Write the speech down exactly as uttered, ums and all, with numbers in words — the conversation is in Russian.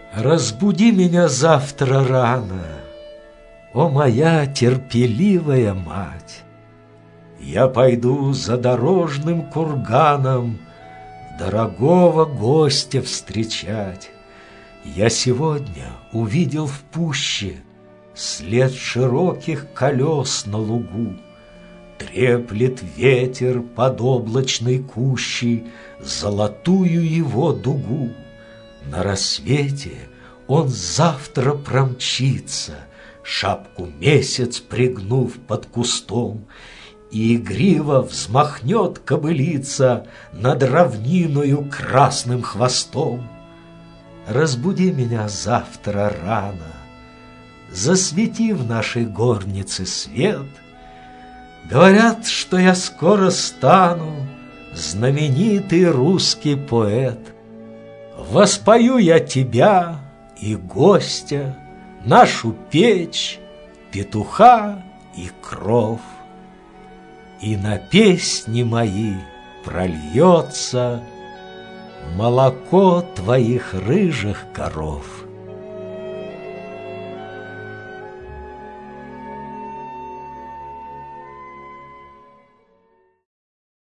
Разбуди меня завтра рано, о моя терпеливая мать! Я пойду за дорожным курганом дорогого гостя встречать. Я сегодня увидел в пуще след широких колес на лугу. Треплет ветер под облачной кущей золотую его дугу. На рассвете он завтра промчится, шапку месяц пригнув под кустом, и игриво взмахнет кобылица над равниною красным хвостом. Разбуди меня завтра рано, засвети в нашей горнице свет. Говорят, что я скоро стану знаменитый русский поэт. Воспою я тебя и гостя, нашу печь, петуха и кров. И на песни мои прольется молоко твоих рыжих коров.